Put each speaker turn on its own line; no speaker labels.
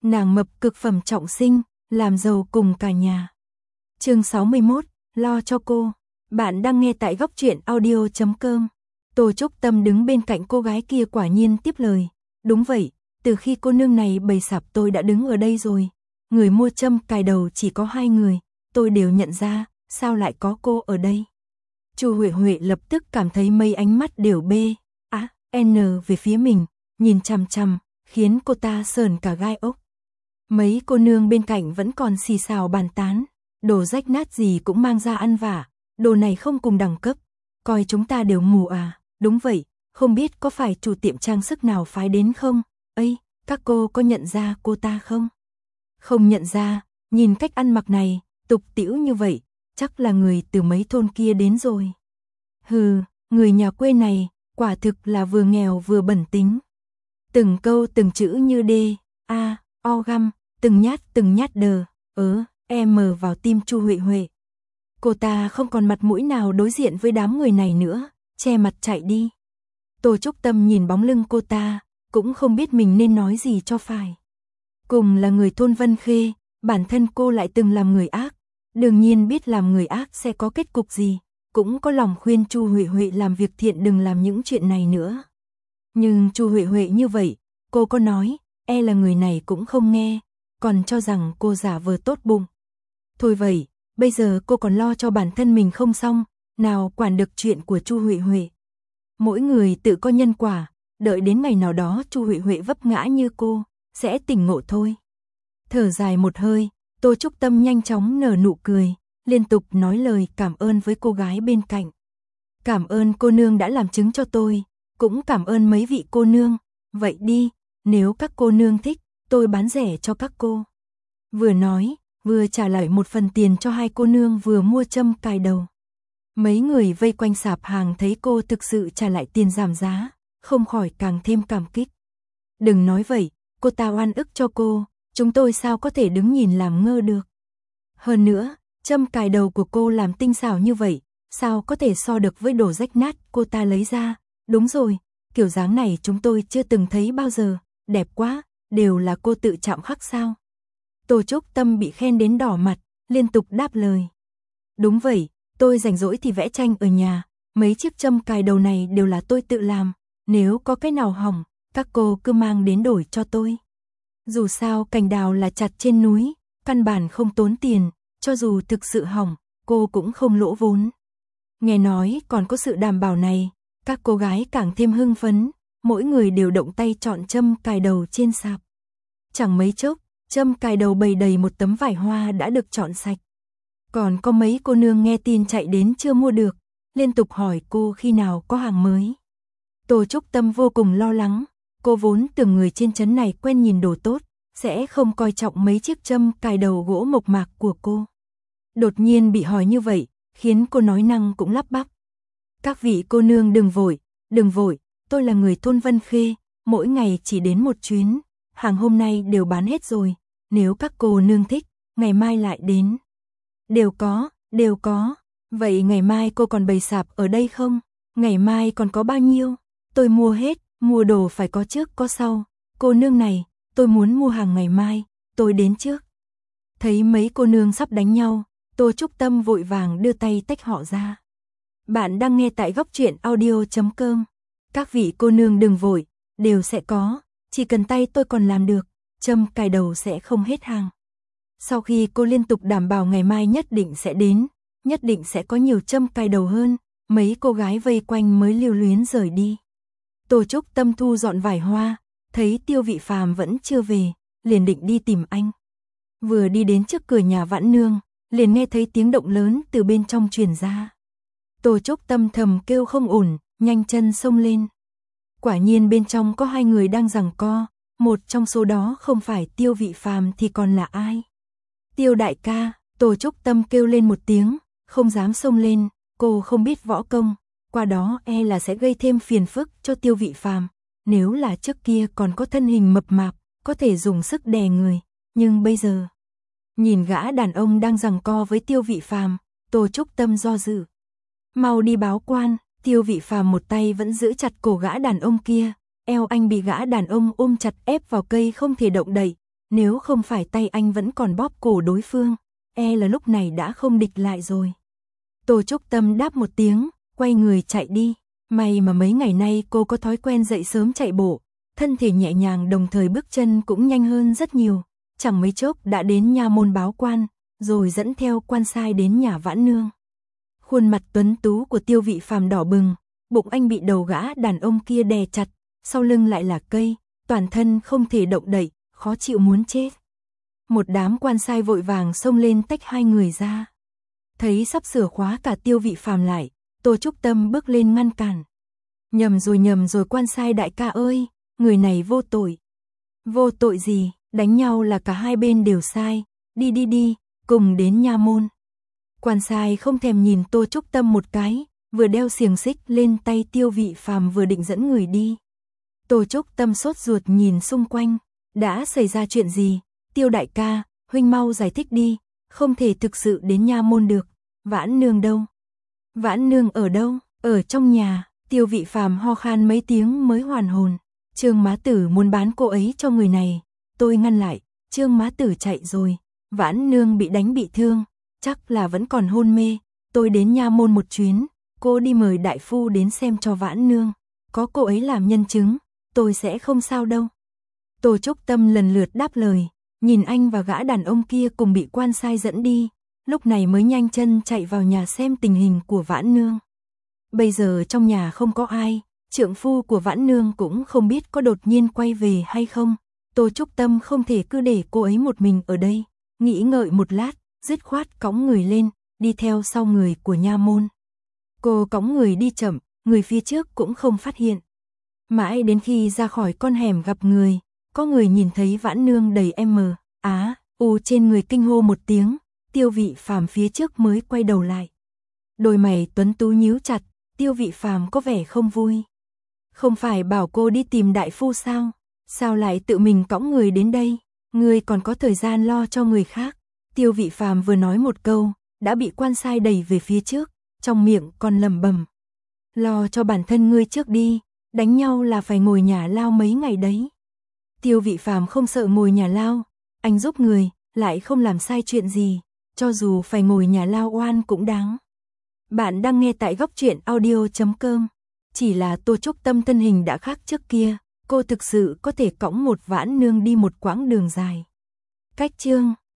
Nàng mập cực phẩm trọng sinh, làm giàu cùng cả nhà. Chương 61, lo cho cô. Bạn đang nghe tại góc truyện audio.com. Tô Trúc Tâm đứng bên cạnh cô gái kia quả nhiên tiếp lời. Đúng vậy, từ khi cô nương này bày sạp tôi đã đứng ở đây rồi. Người mua châm cài đầu chỉ có 2 người, tôi đều nhận ra, sao lại có cô ở đây? Chu Huệ Huệ lập tức cảm thấy mấy ánh mắt đều N về phía mình, nhìn chằm chằm, khiến cô ta sởn cả gai ốc. Mấy cô nương bên cạnh vẫn còn xì xào bàn tán, đồ rách nát gì cũng mang ra ăn vả, đồ này không cùng đẳng cấp, coi chúng ta đều mù à? Đúng vậy, không biết có phải chủ tiệm trang sức nào phái đến không? Ây, các cô có nhận ra cô ta không? Không nhận ra, nhìn cách ăn mặc này, tục tĩu như vậy, chắc là người từ mấy thôn kia đến rồi. Hừ, người nhà quê này, quả thực là vừa nghèo vừa bẩn tính. Từng câu từng chữ như o găm, từng nhát vào tim Chu Huệ Huệ. Cô ta không còn mặt mũi nào đối diện với đám người này nữa, che mặt chạy đi. Tô Trúc Tâm nhìn bóng lưng cô ta, cũng không biết mình nên nói gì cho phải. Cùng là người thôn Vân Khê, bản thân cô lại từng làm người ác, đương nhiên biết làm người ác sẽ có kết cục gì, cũng có lòng khuyên Chu Huệ Huệ làm việc thiện đừng làm những chuyện này nữa. Nhưng Chu Huệ Huệ như vậy, cô có nói, là người này cũng không nghe, còn cho rằng cô giả vờ tốt bụng. Thôi vậy, bây giờ cô còn lo cho bản thân mình không xong, nào quản được chuyện của Chu Huệ Huệ. Mỗi người tự có nhân quả, đợi đến ngày nào đó Chu Huệ Huệ vấp ngã như cô, sẽ tỉnh ngộ thôi. Thở dài một hơi, Tô Trúc Tâm nhanh chóng nở nụ cười, liên tục nói lời cảm ơn với cô gái bên cạnh. Cảm ơn cô nương đã làm chứng cho tôi, cũng cảm ơn mấy vị cô nương, vậy đi, nếu các cô nương thích, tôi bán rẻ cho các cô. Vừa nói, vừa trả lại một phần tiền cho 2 cô nương vừa mua châm cài đầu. Mấy người vây quanh sạp hàng thấy cô thực sự trả lại tiền giảm giá, không khỏi càng thêm cảm kích. Đừng nói vậy, cô ta oan ức cho cô, chúng tôi sao có thể đứng nhìn làm ngơ được. Hơn nữa, châm cài đầu của cô làm tinh xảo như vậy, sao có thể so được với đồ rách nát cô ta lấy ra. Đúng rồi, kiểu dáng này chúng tôi chưa từng thấy bao giờ, đẹp quá, đều là cô tự chạm khắc sao. Tô Trúc Tâm bị khen đến đỏ mặt, liên tục đáp lời. Đúng vậy, tôi rảnh rỗi thì vẽ tranh ở nhà, mấy chiếc châm cài đầu này đều là tôi tự làm, nếu có cái nào hỏng, các cô cứ mang đến đổi cho tôi. Dù sao cành đào là chặt trên núi, căn bản không tốn tiền, cho dù thực sự hỏng, cô cũng không lỗ vốn. Nghe nói còn có sự đảm bảo này, các cô gái càng thêm hưng phấn, mỗi người đều động tay chọn châm cài đầu trên sạp. Chẳng mấy chốc, châm cài đầu bày đầy một tấm vải hoa đã được chọn sạch. Còn có mấy cô nương nghe tin chạy đến chưa mua được, liên tục hỏi cô khi nào có hàng mới. Tô Trúc Tâm vô cùng lo lắng, cô vốn tưởng người trên trấn này quen nhìn đồ tốt, sẽ không coi trọng mấy chiếc châm cài đầu gỗ mộc mạc của cô. Đột nhiên bị hỏi như vậy, khiến cô nói năng cũng lắp bắp. Các vị cô nương đừng vội, tôi là người thôn Vân Khê, mỗi ngày chỉ đến một chuyến, hàng hôm nay đều bán hết rồi, nếu các cô nương thích, ngày mai lại đến. Đều có, vậy ngày mai cô còn bày sạp ở đây không? Ngày mai còn có bao nhiêu? Tôi mua hết, mua đồ phải có trước có sau, cô nương này, tôi muốn mua hàng ngày mai, tôi đến trước. Thấy mấy cô nương sắp đánh nhau, Tô Trúc Tâm vội vàng đưa tay tách họ ra. Bạn đang nghe tại góc truyện audio.com. Các vị cô nương đừng vội, đều sẽ có, chỉ cần tay tôi còn làm được, châm cài đầu sẽ không hết hàng. Sau khi cô liên tục đảm bảo ngày mai nhất định sẽ đến, nhất định sẽ có nhiều châm cài đầu hơn, mấy cô gái vây quanh mới lưu luyến rời đi. Tô Trúc Tâm thu dọn vải hoa, thấy Tiêu Vị Phàm vẫn chưa về, liền định đi tìm anh. Vừa đi đến trước cửa nhà Vãn Nương, liền nghe thấy tiếng động lớn từ bên trong truyền ra. Tô Trúc Tâm thầm kêu không ổn, nhanh chân xông lên. Quả nhiên bên trong có 2 người đang giằng co, một trong số đó không phải Tiêu Vị Phàm thì còn là ai? Tiêu đại ca, Tô Trúc Tâm kêu lên một tiếng, không dám xông lên, cô không biết võ công, qua đó là sẽ gây thêm phiền phức cho Tiêu Vị Phàm. Nếu là trước kia còn có thân hình mập mạp, có thể dùng sức đè người, nhưng bây giờ, nhìn gã đàn ông đang giằng co với Tiêu Vị Phàm, Tô Trúc Tâm do dự. Mau đi báo quan, Tiêu Vị Phàm một tay vẫn giữ chặt cổ gã đàn ông kia, eo anh bị gã đàn ông ôm chặt ép vào cây không thể động đậy, nếu không phải tay anh vẫn còn bóp cổ đối phương, là lúc này đã không địch lại rồi. Tô Trúc Tâm đáp một tiếng, quay người chạy đi. May mà mấy ngày nay cô có thói quen dậy sớm chạy bộ, thân thể nhẹ nhàng đồng thời bước chân cũng nhanh hơn rất nhiều. Chẳng mấy chốc đã đến nha môn báo quan, rồi dẫn theo quan sai đến nhà Vãn Nương. Khuôn mặt tuấn tú của Tiêu Vị Phàm đỏ bừng, bụng anh bị đầu gã đàn ông kia đè chặt, sau lưng lại là cây, toàn thân không thể động đậy, khó chịu muốn chết. Một đám quan sai vội vàng xông lên tách hai người ra. Thấy sắp sửa khóa cả Tiêu Vị Phàm lại, Tô Trúc Tâm bước lên ngăn cản. Nhầm rồi quan sai đại ca ơi, người này vô tội. Vô tội gì, đánh nhau là cả hai bên đều sai, đi, cùng đến nha môn. Quan sai không thèm nhìn Tô Trúc Tâm một cái, vừa đeo xiềng xích lên tay Tiêu Vị Phàm vừa định dẫn người đi. Tô Trúc Tâm sốt ruột nhìn xung quanh, đã xảy ra chuyện gì? Tiêu đại ca, huynh mau giải thích đi, không thể thực sự đến nha môn được. Vãn Nương đâu? Vãn Nương ở đâu? Ở trong nhà. Tiêu Vị Phàm ho khan mấy tiếng mới hoàn hồn. Trương má tử muốn bán cô ấy cho người này, tôi ngăn lại. Trương má tử chạy rồi, Vãn Nương bị đánh bị thương, chắc là vẫn còn hôn mê. Tôi đến nha môn một chuyến, cô đi mời đại phu đến xem cho Vãn Nương, có cô ấy làm nhân chứng, tôi sẽ không sao đâu. Tô Trúc Tâm lần lượt đáp lời, nhìn anh và gã đàn ông kia cùng bị quan sai dẫn đi, lúc này mới nhanh chân chạy vào nhà xem tình hình của Vãn Nương. Bây giờ trong nhà không có ai, trượng phu của Vãn Nương cũng không biết có đột nhiên quay về hay không. Tô Trúc Tâm không thể cứ để cô ấy một mình ở đây, nghĩ ngợi một lát, dứt khoát cõng người lên, đi theo sau người của nha môn. Cô cõng người đi chậm, người phía trước cũng không phát hiện. Mãi đến khi ra khỏi con hẻm gặp người, có người nhìn thấy Vãn Nương đầy trên người kinh hô một tiếng, Tiêu Vị Phàm phía trước mới quay đầu lại. Đôi mày tuấn tú nhíu chặt, Tiêu Vị Phàm có vẻ không vui. Không phải bảo cô đi tìm đại phu sao? Sao lại tự mình cõng người đến đây? Người còn có thời gian lo cho người khác. Tiêu Vị Phàm vừa nói một câu, đã bị quan sai đẩy về phía trước, trong miệng còn lẩm bẩm: lo cho bản thân ngươi trước đi, đánh nhau là phải ngồi nhà lao mấy ngày đấy. Tiêu Vị Phàm không sợ ngồi nhà lao, anh giúp người, lại không làm sai chuyện gì, cho dù phải ngồi nhà lao oan cũng đáng. Bạn đang nghe tại Góc Truyện Audio.com. Chỉ là Tô Trúc Tâm thân hình đã khác trước kia, cô thực sự có thể cõng một Vãn Nương đi một quãng đường dài. Cách chương